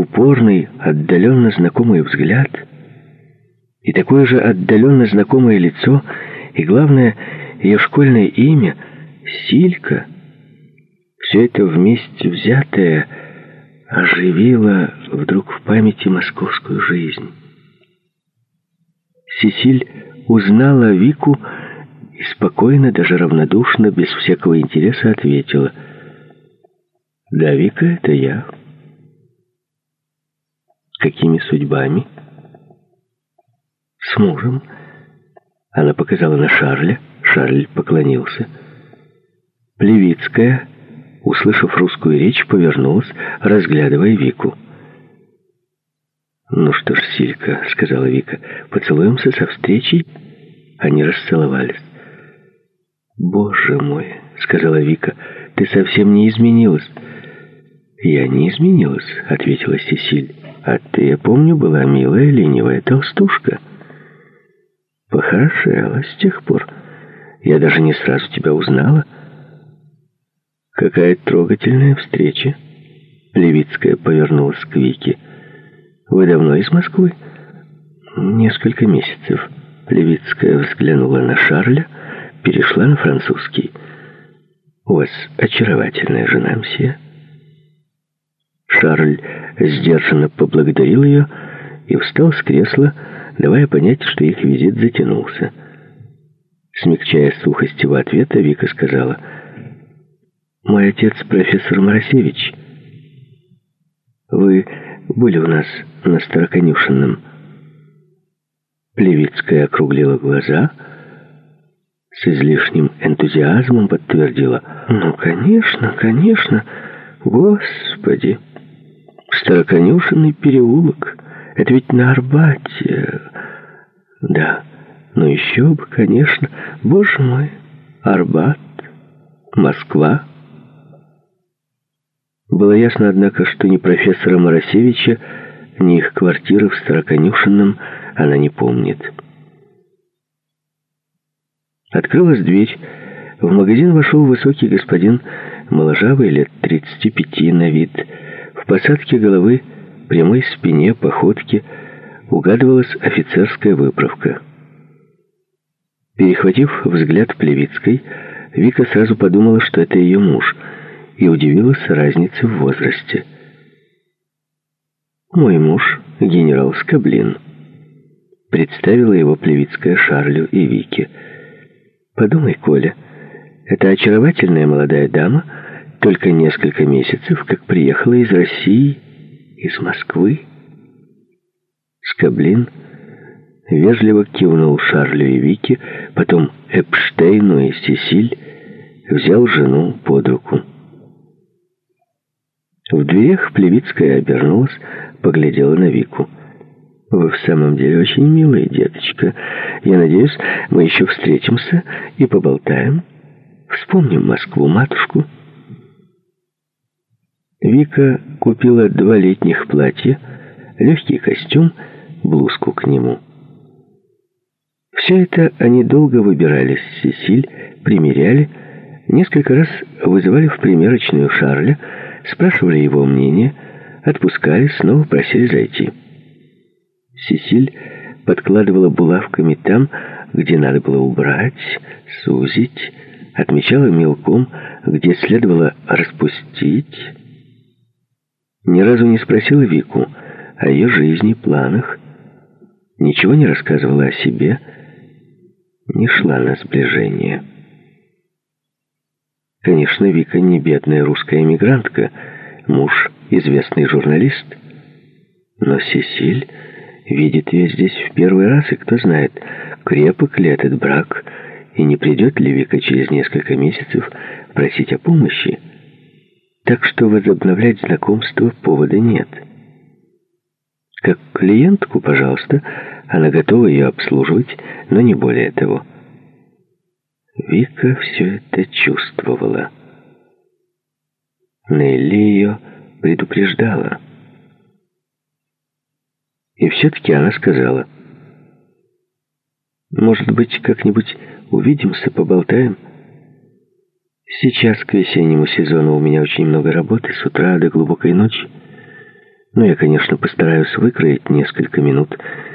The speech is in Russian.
упорный, отдаленно знакомый взгляд и такое же отдаленно знакомое лицо, и, главное, ее школьное имя — Силька. Все это вместе взятое оживило вдруг в памяти московскую жизнь. Сесиль узнала Вику и спокойно, даже равнодушно, без всякого интереса ответила: «Да, Вика, это я». «Какими судьбами?» «С мужем». Она показала на Шарля. Шарль поклонился. Плевицкая, услышав русскую речь, повернулась, разглядывая Вику. «Ну что ж, Силька», — сказала Вика, — «поцелуемся со встречей». Они расцеловались. «Боже мой», — сказала Вика, — «ты совсем не изменилась». «Я не изменилась», — ответила Сесиль. «А ты, я помню, была милая, ленивая толстушка. Похорошела с тех пор. Я даже не сразу тебя узнала». «Какая трогательная встреча!» Плевицкая повернулась к Вике. «Вы давно из Москвы?» «Несколько месяцев». Плевицкая взглянула на Шарля, перешла на французский. «У вас очаровательная жена, мсье». Шарль сдержанно поблагодарил ее и встал с кресла, давая понять, что их визит затянулся. Смягчая сухость его ответа, Вика сказала: «Мой отец профессор Моросевич. Вы были у нас на Староконюшенном». Плевицкая округлила глаза, с излишним энтузиазмом подтвердила: «Ну, конечно, конечно, Господи! Староконюшенный переулок, это ведь на Арбате. Да, ну еще бы, конечно, боже мой, Арбат, Москва». Было ясно, однако, что ни профессора Моросевича, ни их квартиры в Староконюшенном она не помнит. Открылась дверь. В магазин вошел высокий господин, моложавый, лет 35 на вид. В посадке головы, прямой спине, походке угадывалась офицерская выправка. Перехватив взгляд Плевицкой, Вика сразу подумала, что это ее муж, и удивилась разнице в возрасте. «Мой муж — генерал Скоблин», — представила его Плевицкая Шарлю и Вике. «Подумай, Коля, эта очаровательная молодая дама только несколько месяцев как приехала из России, из Москвы». Скоблин вежливо кивнул Шарлю и Вике, потом Эпштейну и Сесиль, взял жену под руку. В дверях Плевицкая обернулась, поглядела на Вику. «Вы в самом деле очень милая, деточка. Я надеюсь, мы еще встретимся и поболтаем. Вспомним Москву, матушку». Вика купила 2 летних платья, легкий костюм, блузку к нему. Все это они долго выбирали с Сесиль, примеряли, несколько раз вызывали в примерочную Шарля, спрашивали его мнение, отпускали, снова просили зайти. Сесиль подкладывала булавками там, где надо было убрать, сузить, отмечала мелком, где следовало распустить. Ни разу не спросила Вику о ее жизни, планах, ничего не рассказывала о себе, не шла на сближение. Конечно, Вика не бедная русская эмигрантка, муж известный журналист, но Сесиль видит ее здесь в первый раз, и кто знает, крепок ли этот брак, и не придет ли Вика через несколько месяцев просить о помощи. Так что возобновлять знакомство повода нет. Как клиентку, пожалуйста, она готова ее обслуживать, но не более того. Вика все это чувствовала. Нелли ее предупреждала. И все-таки она сказала: «Может быть, как-нибудь увидимся, поболтаем? Сейчас к весеннему сезону у меня очень много работы с утра до глубокой ночи. Но я, конечно, постараюсь выкроить несколько минут